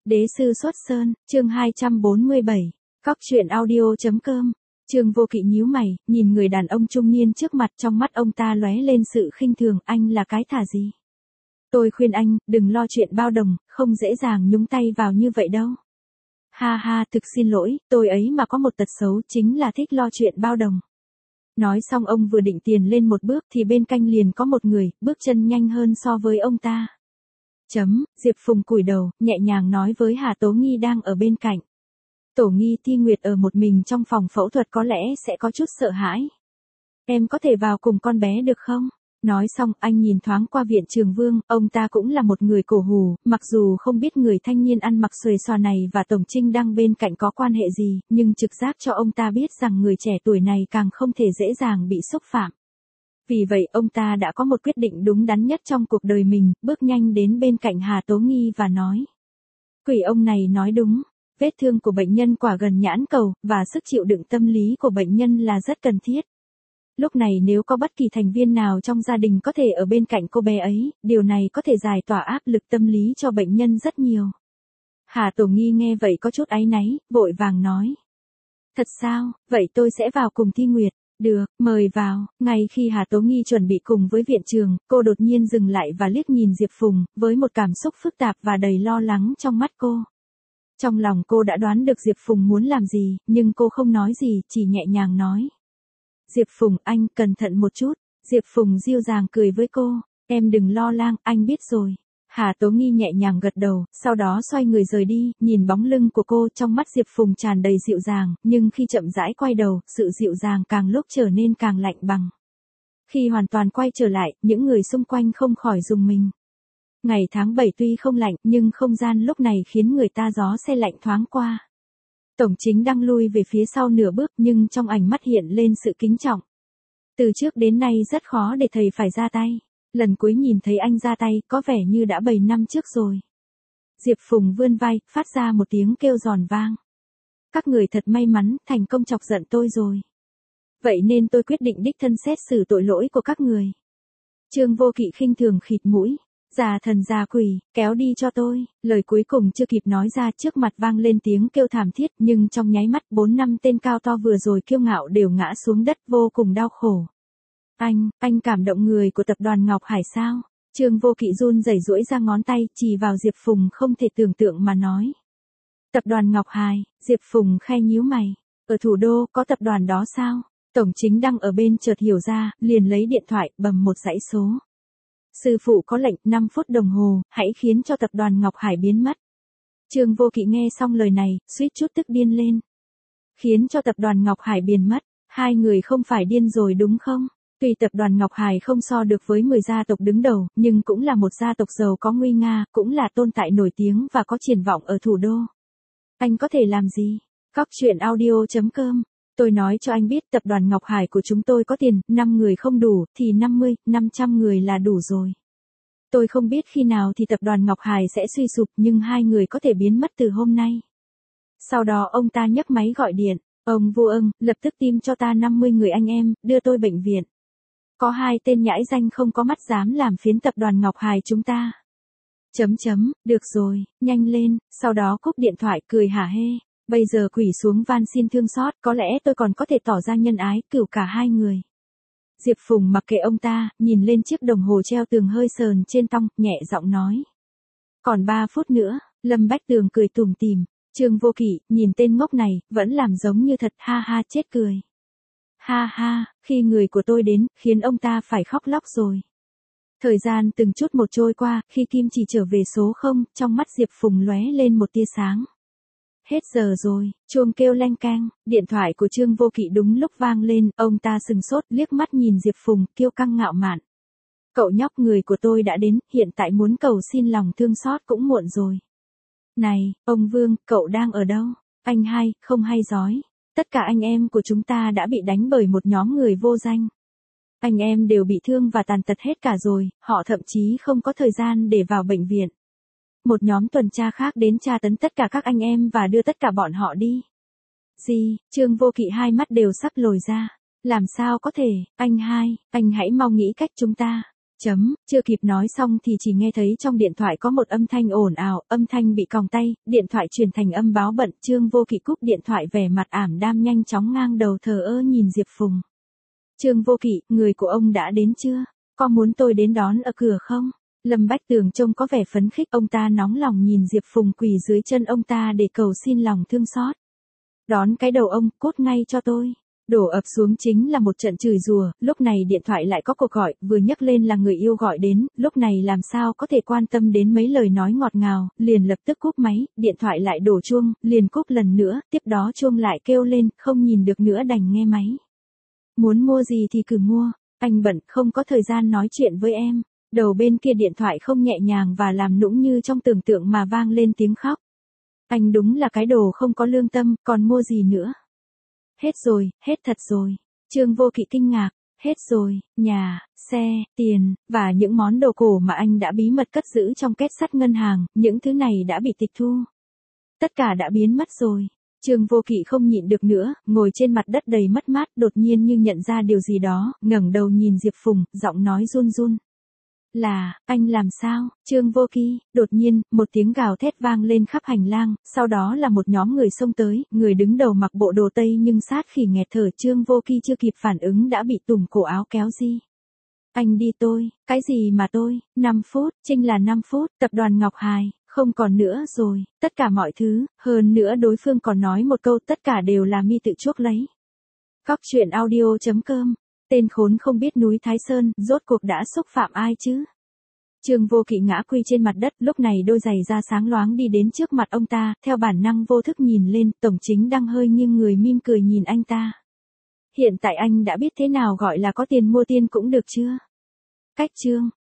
Đế sư xuất sơn, chương 247, Cóc truyện audio.com. Trương Vô Kỵ nhíu mày, nhìn người đàn ông trung niên trước mặt, trong mắt ông ta lóe lên sự khinh thường, anh là cái thá gì? Tôi khuyên anh, đừng lo chuyện bao đồng, không dễ dàng nhúng tay vào như vậy đâu. Ha ha, thực xin lỗi, tôi ấy mà có một tật xấu chính là thích lo chuyện bao đồng. Nói xong ông vừa định tiền lên một bước thì bên cạnh liền có một người, bước chân nhanh hơn so với ông ta. Diệp Phùng cúi đầu, nhẹ nhàng nói với Hà Tố Nghi đang ở bên cạnh. Tổ Nghi Thi Nguyệt ở một mình trong phòng phẫu thuật có lẽ sẽ có chút sợ hãi. Em có thể vào cùng con bé được không? Nói xong anh nhìn thoáng qua Viện Trường Vương, ông ta cũng là một người cổ hủ, mặc dù không biết người thanh niên ăn mặc xuề xòa này và Tổng Trinh đang bên cạnh có quan hệ gì, nhưng trực giác cho ông ta biết rằng người trẻ tuổi này càng không thể dễ dàng bị xúc phạm. Vì vậy ông ta đã có một quyết định đúng đắn nhất trong cuộc đời mình, bước nhanh đến bên cạnh Hà Tố Nghi và nói. Quỷ ông này nói đúng, vết thương của bệnh nhân quả gần nhãn cầu, và sức chịu đựng tâm lý của bệnh nhân là rất cần thiết. Lúc này nếu có bất kỳ thành viên nào trong gia đình có thể ở bên cạnh cô bé ấy, điều này có thể giải tỏa áp lực tâm lý cho bệnh nhân rất nhiều. Hà Tổ Nghi nghe vậy có chút áy náy, vội vàng nói. Thật sao, vậy tôi sẽ vào cùng Thi Nguyệt. Được, mời vào. Ngay khi Hà Tố Nghi chuẩn bị cùng với viện trường, cô đột nhiên dừng lại và liếc nhìn Diệp Phùng, với một cảm xúc phức tạp và đầy lo lắng trong mắt cô. Trong lòng cô đã đoán được Diệp Phùng muốn làm gì, nhưng cô không nói gì, chỉ nhẹ nhàng nói. Diệp Phùng, anh cẩn thận một chút. Diệp Phùng dịu dàng cười với cô. Em đừng lo lắng, anh biết rồi. Hà Tố Nghi nhẹ nhàng gật đầu, sau đó xoay người rời đi, nhìn bóng lưng của cô, trong mắt Diệp Phùng tràn đầy dịu dàng, nhưng khi chậm rãi quay đầu, sự dịu dàng càng lúc trở nên càng lạnh băng. Khi hoàn toàn quay trở lại, những người xung quanh không khỏi rùng mình. Ngày tháng 7 tuy không lạnh, nhưng không gian lúc này khiến người ta gió se lạnh thoáng qua. Tổng Chính đang lui về phía sau nửa bước, nhưng trong ánh mắt hiện lên sự kính trọng. Từ trước đến nay rất khó để thầy phải ra tay. Lần cuối nhìn thấy anh ra tay, có vẻ như đã 7 năm trước rồi. Diệp Phùng vươn vai, phát ra một tiếng kêu giòn vang. Các người thật may mắn, thành công chọc giận tôi rồi. Vậy nên tôi quyết định đích thân xét xử tội lỗi của các người. Trương Vô Kỵ khinh thường khịt mũi. Già thần già quỷ, kéo đi cho tôi. Lời cuối cùng chưa kịp nói ra, trước mặt vang lên tiếng kêu thảm thiết, nhưng trong nháy mắt 4-5 tên cao to vừa rồi kiêu ngạo đều ngã xuống đất vô cùng đau khổ. Anh cảm động người của tập đoàn Ngọc Hải sao? Trương Vô Kỵ run rẩy duỗi ra ngón tay, chỉ vào Diệp Phùng không thể tưởng tượng mà nói. Tập đoàn Ngọc Hải, Diệp Phùng khe nhíu mày. Ở thủ đô, có tập đoàn đó sao? Tổng Chính đang ở bên chợt hiểu ra, liền lấy điện thoại, bấm một dãy số. Sư phụ có lệnh 5 phút đồng hồ, hãy khiến cho tập đoàn Ngọc Hải biến mất. Trương Vô Kỵ nghe xong lời này, suýt chút tức điên lên. Khiến cho tập đoàn Ngọc Hải biến mất, hai người không phải điên rồi đúng không? Tuy tập đoàn Ngọc Hải không so được với 10 gia tộc đứng đầu, nhưng cũng là một gia tộc giàu có nguy nga, cũng là tồn tại nổi tiếng và có triển vọng ở thủ đô. Anh có thể làm gì? Cóc truyện audio.com. Tôi nói cho anh biết tập đoàn Ngọc Hải của chúng tôi có tiền, 5 người không đủ, thì 50, 500 người là đủ rồi. Tôi không biết khi nào thì tập đoàn Ngọc Hải sẽ suy sụp, nhưng hai người có thể biến mất từ hôm nay. Sau đó ông ta nhấc máy gọi điện. Ông Vu Ưng, lập tức tìm cho ta 50 người anh em, đưa tôi bệnh viện. Có 2 tên nhãi danh không có mắt dám làm phiến tập đoàn Ngọc Hải chúng ta. Được rồi, nhanh lên, sau đó cúp điện thoại cười hả hê. Bây giờ quỳ xuống van xin thương xót, có lẽ tôi còn có thể tỏ ra nhân ái, cửu cả hai người. Diệp Phùng mặc kệ ông ta, nhìn lên chiếc đồng hồ treo tường hơi sờn trên tong, nhẹ giọng nói. Còn 3 phút nữa, Lâm Bách Tường cười tủm tỉm. Trương Vô Kỵ, nhìn tên ngốc này, vẫn làm giống như thật, ha ha chết cười. Ha ha, khi người của tôi đến, khiến ông ta phải khóc lóc rồi. Thời gian từng chút một trôi qua, khi kim chỉ trở về số 0, trong mắt Diệp Phùng lóe lên một tia sáng. Hết giờ rồi, chuông kêu leng keng, điện thoại của Trương Vô Kỵ đúng lúc vang lên, ông ta sừng sốt liếc mắt nhìn Diệp Phùng, kiêu căng ngạo mạn. Cậu nhóc, người của tôi đã đến, hiện tại muốn cầu xin lòng thương xót cũng muộn rồi. Này, ông Vương, cậu đang ở đâu? Anh hai, không hay giói. Tất cả anh em của chúng ta đã bị đánh bởi một nhóm người vô danh. Anh em đều bị thương và tàn tật hết cả rồi, họ thậm chí không có thời gian để vào bệnh viện. Một nhóm tuần tra khác đến tra tấn tất cả các anh em và đưa tất cả bọn họ đi. Gì? Trương Vô Kỵ hai mắt đều sắp lồi ra. Làm sao có thể, anh hai, anh hãy mau nghĩ cách chúng ta. Chưa kịp nói xong thì chỉ nghe thấy trong điện thoại có một âm thanh ồn ào, âm thanh bị còng tay, điện thoại truyền thành âm báo bận, Trương Vô Kỵ cúp điện thoại vẻ mặt ảm đam nhanh chóng ngang đầu thờ ơ nhìn Diệp Phùng. Trương Vô Kỵ, người của ông đã đến chưa? Có muốn tôi đến đón ở cửa không? Lâm Bách Tường trông có vẻ phấn khích, ông ta nóng lòng nhìn Diệp Phùng quỳ dưới chân ông ta để cầu xin lòng thương xót. Đón cái đầu ông, cút ngay cho tôi. Đổ ập xuống chính là một trận chửi rủa, lúc này điện thoại lại có cuộc gọi, vừa nhấc lên là người yêu gọi đến, lúc này làm sao có thể quan tâm đến mấy lời nói ngọt ngào, liền lập tức cúp máy, điện thoại lại đổ chuông, liền cúp lần nữa, tiếp đó chuông lại kêu lên, không nhìn được nữa đành nghe máy. Muốn mua gì thì cứ mua, anh bận không có thời gian nói chuyện với em. Đầu bên kia điện thoại không nhẹ nhàng và làm nũng như trong tưởng tượng mà vang lên tiếng khóc. Anh đúng là cái đồ không có lương tâm, còn mua gì nữa? Hết rồi, hết thật rồi. Trương Vô Kỵ kinh ngạc, hết rồi, nhà, xe, tiền, và những món đồ cổ mà anh đã bí mật cất giữ trong két sắt ngân hàng, những thứ này đã bị tịch thu. Tất cả đã biến mất rồi. Trương Vô Kỵ không nhịn được nữa, ngồi trên mặt đất đầy mất mát, đột nhiên như nhận ra điều gì đó, ngẩng đầu nhìn Diệp Phùng, giọng nói run run. Là, anh làm sao? Trương Vô Kỵ, đột nhiên, một tiếng gào thét vang lên khắp hành lang, sau đó là một nhóm người xông tới, người đứng đầu mặc bộ đồ tây nhưng sát khỉ nghẹt thở, Trương Vô Kỵ chưa kịp phản ứng đã bị tùng cổ áo kéo di. Anh đi tôi, cái gì mà tôi, 5 phút, Trinh là 5 phút, tập đoàn Ngọc Hài, không còn nữa rồi, tất cả mọi thứ, hơn nữa đối phương còn nói một câu tất cả đều là mi tự chuốc lấy. Cóc truyện audio.com. Tên khốn không biết núi Thái Sơn, rốt cuộc đã xúc phạm ai chứ? Trương Vô Kỵ ngã quỳ trên mặt đất, lúc này đôi giày da sáng loáng đi đến trước mặt ông ta, theo bản năng vô thức nhìn lên, Tổng Chính đang hơi nghiêng người mỉm cười nhìn anh ta. Hiện tại anh đã biết thế nào gọi là có tiền mua tiên cũng được chưa? Cách Trương